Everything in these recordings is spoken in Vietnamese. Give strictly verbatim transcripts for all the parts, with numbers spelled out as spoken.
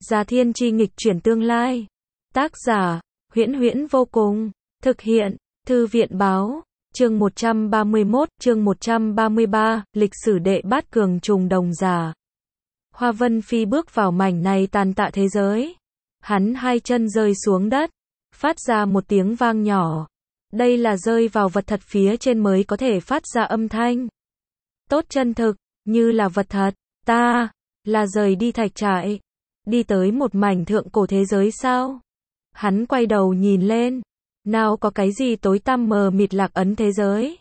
Già Thiên Chi nghịch chuyển tương lai. Tác giả, Huyễn Huyễn vô cùng. Thực hiện, Thư viện báo. Chương một trăm ba mươi mốt, chương một trăm ba mươi ba, lịch sử đệ bát cường trùng đồng giả. Hoa Vân Phi bước vào mảnh này tàn tạ thế giới. Hắn hai chân rơi xuống đất, phát ra một tiếng vang nhỏ. Đây là rơi vào vật thật phía trên mới có thể phát ra âm thanh. Tốt chân thực, như là vật thật. Ta, là rời đi thạch trại. Đi tới một mảnh thượng cổ thế giới sao? Hắn quay đầu nhìn lên. Nào có cái gì tối tăm mờ mịt lạc ấn thế giới?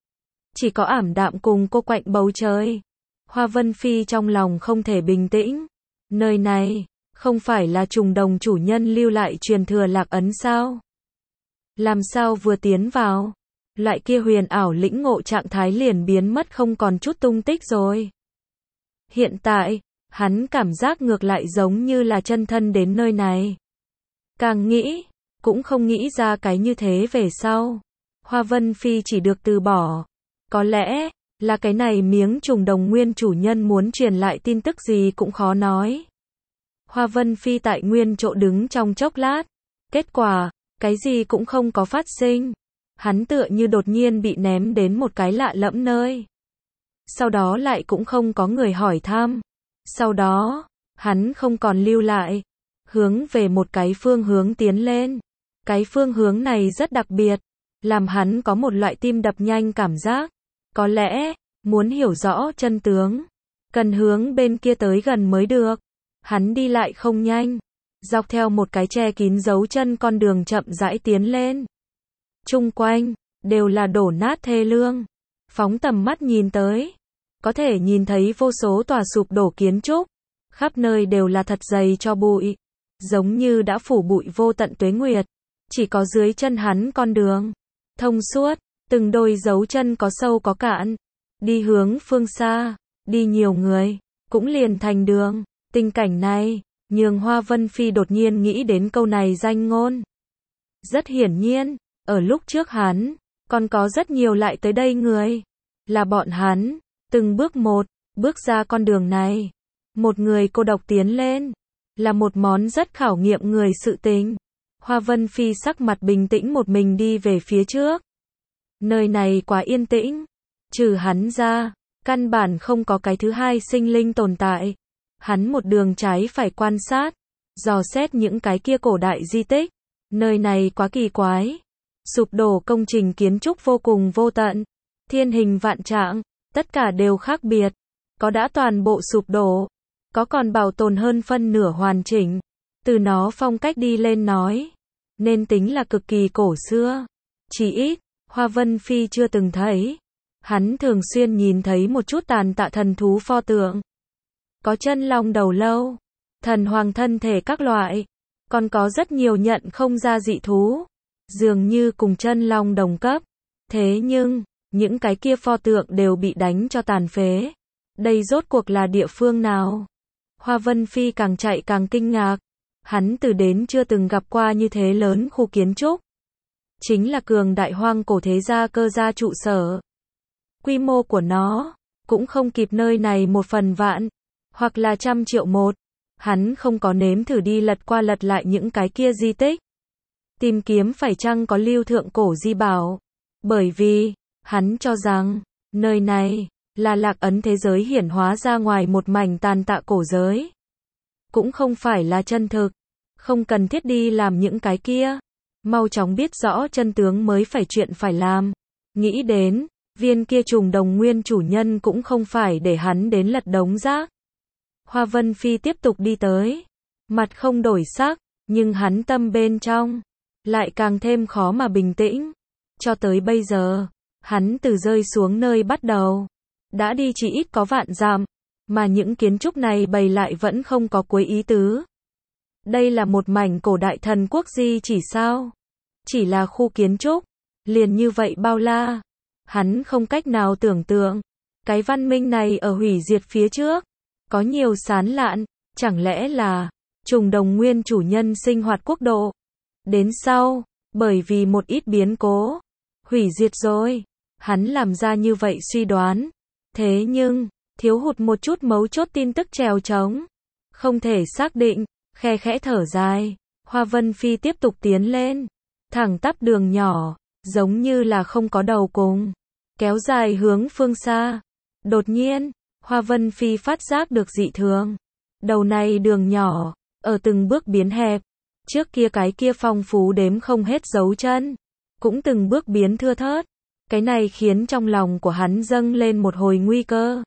Chỉ có ảm đạm cùng cô quạnh bầu trời. Hoa Vân Phi trong lòng không thể bình tĩnh. Nơi này, không phải là trùng đồng chủ nhân lưu lại truyền thừa lạc ấn sao? Làm sao vừa tiến vào, loại kia huyền ảo lĩnh ngộ trạng thái liền biến mất không còn chút tung tích rồi. Hiện tại, hắn cảm giác ngược lại giống như là chân thân đến nơi này. Càng nghĩ, cũng không nghĩ ra cái như thế về sau. Hoa Vân Phi chỉ được từ bỏ. Có lẽ, là cái này miếng trùng đồng nguyên chủ nhân muốn truyền lại tin tức gì cũng khó nói. Hoa Vân Phi tại nguyên chỗ đứng trong chốc lát. Kết quả, cái gì cũng không có phát sinh. Hắn tựa như đột nhiên bị ném đến một cái lạ lẫm nơi. Sau đó lại cũng không có người hỏi thăm. Sau đó, hắn không còn lưu lại. Hướng về một cái phương hướng tiến lên. Cái phương hướng này rất đặc biệt. Làm hắn có một loại tim đập nhanh cảm giác. Có lẽ, muốn hiểu rõ chân tướng. Cần hướng bên kia tới gần mới được. Hắn đi lại không nhanh. Dọc theo một cái che kín dấu chân con đường chậm rãi tiến lên. Chung quanh, đều là đổ nát thê lương. Phóng tầm mắt nhìn tới. Có thể nhìn thấy vô số tòa sụp đổ kiến trúc. Khắp nơi đều là thật dày cho bụi. Giống như đã phủ bụi vô tận tuế nguyệt. Chỉ có dưới chân hắn con đường. Thông suốt, từng đôi dấu chân có sâu có cạn. Đi hướng phương xa, đi nhiều người, cũng liền thành đường. Tình cảnh này, nhường Hoa Vân Phi đột nhiên nghĩ đến câu này danh ngôn. Rất hiển nhiên, ở lúc trước hắn, còn có rất nhiều lại tới đây người. Là bọn hắn, từng bước một, bước ra con đường này. Một người cô độc tiến lên, là một món rất khảo nghiệm người sự tình. Hoa Vân Phi sắc mặt bình tĩnh một mình đi về phía trước. Nơi này quá yên tĩnh. Trừ hắn ra, căn bản không có cái thứ hai sinh linh tồn tại. Hắn một đường trái phải quan sát, dò xét những cái kia cổ đại di tích. Nơi này quá kỳ quái. Sụp đổ công trình kiến trúc vô cùng vô tận. Thiên hình vạn trạng, tất cả đều khác biệt. Có đã toàn bộ sụp đổ, có còn bảo tồn hơn phân nửa hoàn chỉnh. Từ nó phong cách đi lên nói, nên tính là cực kỳ cổ xưa. Chỉ ít, Hoa Vân Phi chưa từng thấy. Hắn thường xuyên nhìn thấy một chút tàn tạ thần thú pho tượng. Có chân long đầu lâu, thần hoàng thân thể các loại. Còn có rất nhiều nhận không ra dị thú. Dường như cùng chân long đồng cấp. Thế nhưng, những cái kia pho tượng đều bị đánh cho tàn phế. Đây rốt cuộc là địa phương nào? Hoa Vân Phi càng chạy càng kinh ngạc. Hắn từ đến chưa từng gặp qua như thế lớn khu kiến trúc. Chính là cường đại hoang cổ thế gia cơ gia trụ sở. Quy mô của nó, cũng không kịp nơi này một phần vạn, hoặc là trăm triệu một. Hắn không có nếm thử đi lật qua lật lại những cái kia di tích. Tìm kiếm phải chăng có lưu thượng cổ di bảo. Bởi vì, hắn cho rằng, nơi này, là lạc ấn thế giới hiển hóa ra ngoài một mảnh tàn tạ cổ giới. Cũng không phải là chân thực. Không cần thiết đi làm những cái kia. Mau chóng biết rõ chân tướng mới phải chuyện phải làm. Nghĩ đến, viên kia trùng đồng nguyên chủ nhân cũng không phải để hắn đến lật đống rác. Hoa Vân Phi tiếp tục đi tới. Mặt không đổi sắc, nhưng hắn tâm bên trong, lại càng thêm khó mà bình tĩnh. Cho tới bây giờ, hắn từ rơi xuống nơi bắt đầu. Đã đi chỉ ít có vạn dặm. Mà những kiến trúc này bày lại vẫn không có cuối ý tứ. Đây là một mảnh cổ đại thần quốc di chỉ sao? Chỉ là khu kiến trúc. Liền như vậy bao la. Hắn không cách nào tưởng tượng. Cái văn minh này ở hủy diệt phía trước. Có nhiều sán lạn. Chẳng lẽ là trùng đồng nguyên chủ nhân sinh hoạt quốc độ. Đến sau, bởi vì một ít biến cố. Hủy diệt rồi. Hắn làm ra như vậy suy đoán. Thế nhưng, thiếu hụt một chút mấu chốt tin tức trèo trống. Không thể xác định. khe khẽ thở dài. Hoa Vân Phi tiếp tục tiến lên, thẳng tắp đường nhỏ, giống như là không có đầu cùng, kéo dài hướng phương xa. Đột nhiên, Hoa Vân Phi phát giác được dị thường. Đầu này đường nhỏ, ở từng bước biến hẹp, trước kia cái kia phong phú đếm không hết dấu chân, cũng từng bước biến thưa thớt. Cái này khiến trong lòng của hắn dâng lên một hồi nguy cơ.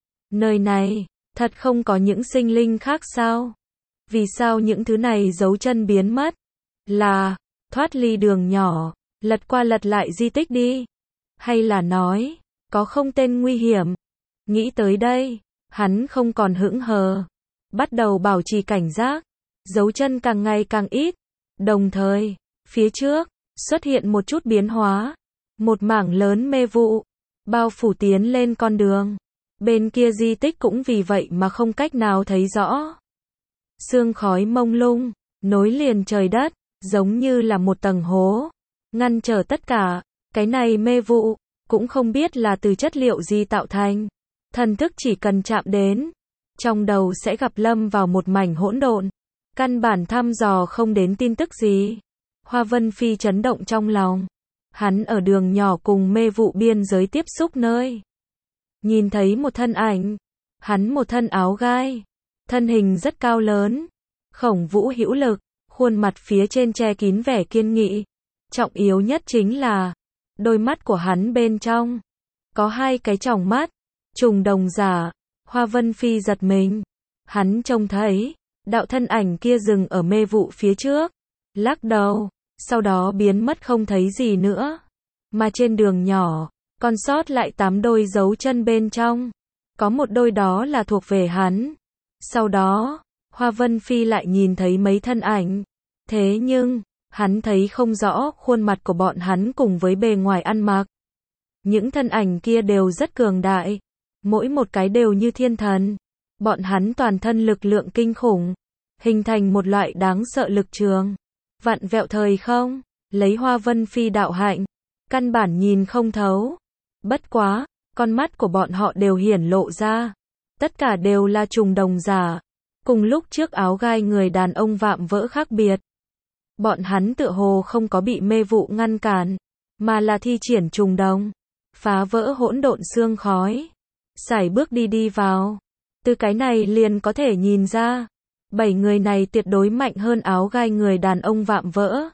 Nơi này, thật không có những sinh linh khác sao? Vì sao những thứ này dấu chân biến mất? Là, thoát ly đường nhỏ, lật qua lật lại di tích đi? Hay là nói, có không tên nguy hiểm? Nghĩ tới đây, hắn không còn hững hờ, bắt đầu bảo trì cảnh giác, dấu chân càng ngày càng ít. Đồng thời, phía trước, xuất hiện một chút biến hóa. Một mảng lớn mê vụ, bao phủ tiến lên con đường. Bên kia di tích cũng vì vậy mà không cách nào thấy rõ. Sương khói mông lung, nối liền trời đất, giống như là một tầng hố, ngăn trở tất cả. Cái này mê vụ, cũng không biết là từ chất liệu gì tạo thành. Thần thức chỉ cần chạm đến, trong đầu sẽ gặp lâm vào một mảnh hỗn độn, căn bản thăm dò không đến tin tức gì. Hoa Vân Phi chấn động trong lòng. Hắn ở đường nhỏ cùng mê vụ biên giới tiếp xúc nơi. Nhìn thấy một thân ảnh. Hắn một thân áo gai. Thân hình rất cao lớn. Khổng vũ hữu lực. Khuôn mặt phía trên che kín vẻ kiên nghị. Trọng yếu nhất chính là đôi mắt của hắn bên trong có hai cái tròng mắt. Trùng đồng giả. Hoa Vân Phi giật mình. Hắn trông thấy đạo thân ảnh kia dừng ở mê vụ phía trước. Lắc đầu. Sau đó biến mất không thấy gì nữa. Mà trên đường nhỏ, còn sót lại tám đôi dấu chân bên trong. Có một đôi đó là thuộc về hắn. Sau đó, Hoa Vân Phi lại nhìn thấy mấy thân ảnh. Thế nhưng, hắn thấy không rõ khuôn mặt của bọn hắn cùng với bề ngoài ăn mặc. Những thân ảnh kia đều rất cường đại. Mỗi một cái đều như thiên thần. Bọn hắn toàn thân lực lượng kinh khủng. Hình thành một loại đáng sợ lực trường. Vặn vẹo thời không, lấy Hoa Vân Phi đạo hạnh, căn bản nhìn không thấu. Bất quá, con mắt của bọn họ đều hiển lộ ra. Tất cả đều là trùng đồng giả. Cùng lúc trước áo gai người đàn ông vạm vỡ khác biệt. Bọn hắn tựa hồ không có bị mê vụ ngăn cản, mà là thi triển trùng đồng, phá vỡ hỗn độn sương khói. Sải bước đi đi vào. Từ cái này liền có thể nhìn ra. Bảy người này tuyệt đối mạnh hơn áo gai người đàn ông vạm vỡ.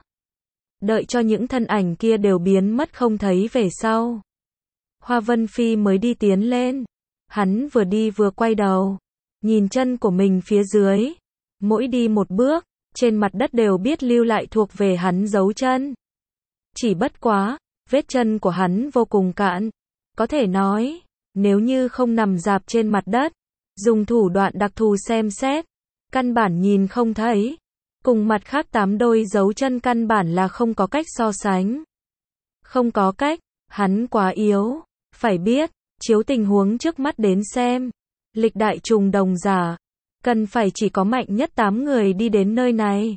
Đợi cho những thân ảnh kia đều biến mất không thấy về sau. Hoa Vân Phi mới đi tiến lên. Hắn vừa đi vừa quay đầu. Nhìn chân của mình phía dưới. Mỗi đi một bước, trên mặt đất đều biết lưu lại thuộc về hắn dấu chân. Chỉ bất quá, vết chân của hắn vô cùng cạn. Có thể nói, nếu như không nằm rạp trên mặt đất, dùng thủ đoạn đặc thù xem xét, căn bản nhìn không thấy. Cùng mặt khác tám đôi dấu chân căn bản là không có cách so sánh. Không có cách, hắn quá yếu. Phải biết, chiếu tình huống trước mắt đến xem. Lịch đại trùng đồng giả. Cần phải chỉ có mạnh nhất tám người đi đến nơi này.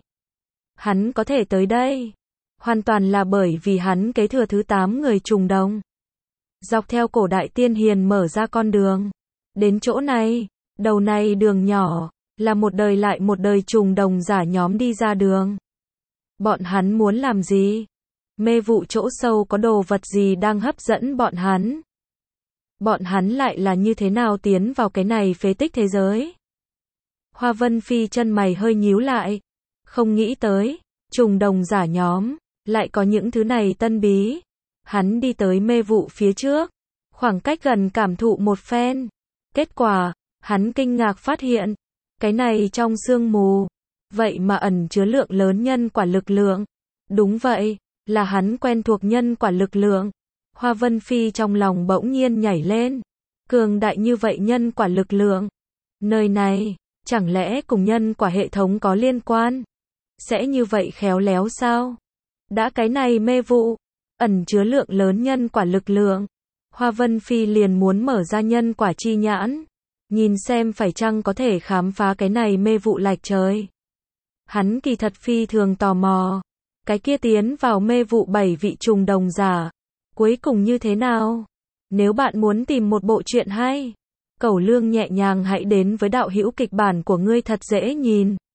Hắn có thể tới đây. Hoàn toàn là bởi vì hắn kế thừa thứ tám người trùng đồng. Dọc theo cổ đại tiên hiền mở ra con đường. Đến chỗ này, đầu này đường nhỏ. Là một đời lại một đời trùng đồng giả nhóm đi ra đường. Bọn hắn muốn làm gì? Mê vụ chỗ sâu có đồ vật gì đang hấp dẫn bọn hắn? Bọn hắn lại là như thế nào tiến vào cái này phế tích thế giới? Hoa Vân Phi chân mày hơi nhíu lại. Không nghĩ tới, trùng đồng giả nhóm, lại có những thứ này tân bí. Hắn đi tới mê vụ phía trước. Khoảng cách gần cảm thụ một phen. Kết quả, hắn kinh ngạc phát hiện. Cái này trong sương mù, vậy mà ẩn chứa lượng lớn nhân quả lực lượng. Đúng vậy, là hắn quen thuộc nhân quả lực lượng. Hoa Vân Phi trong lòng bỗng nhiên nhảy lên. Cường đại như vậy nhân quả lực lượng. Nơi này, chẳng lẽ cùng nhân quả hệ thống có liên quan? Sẽ như vậy khéo léo sao? Đã cái này mê vụ, ẩn chứa lượng lớn nhân quả lực lượng. Hoa Vân Phi liền muốn mở ra nhân quả chi nhãn. Nhìn xem phải chăng có thể khám phá cái này mê vụ lạch trời. Hắn kỳ thật phi thường tò mò. Cái kia tiến vào mê vụ bảy vị trùng đồng giả. Cuối cùng như thế nào? Nếu bạn muốn tìm một bộ truyện hay, Cẩu Lương nhẹ nhàng hãy đến với đạo hữu kịch bản của ngươi thật dễ nhìn.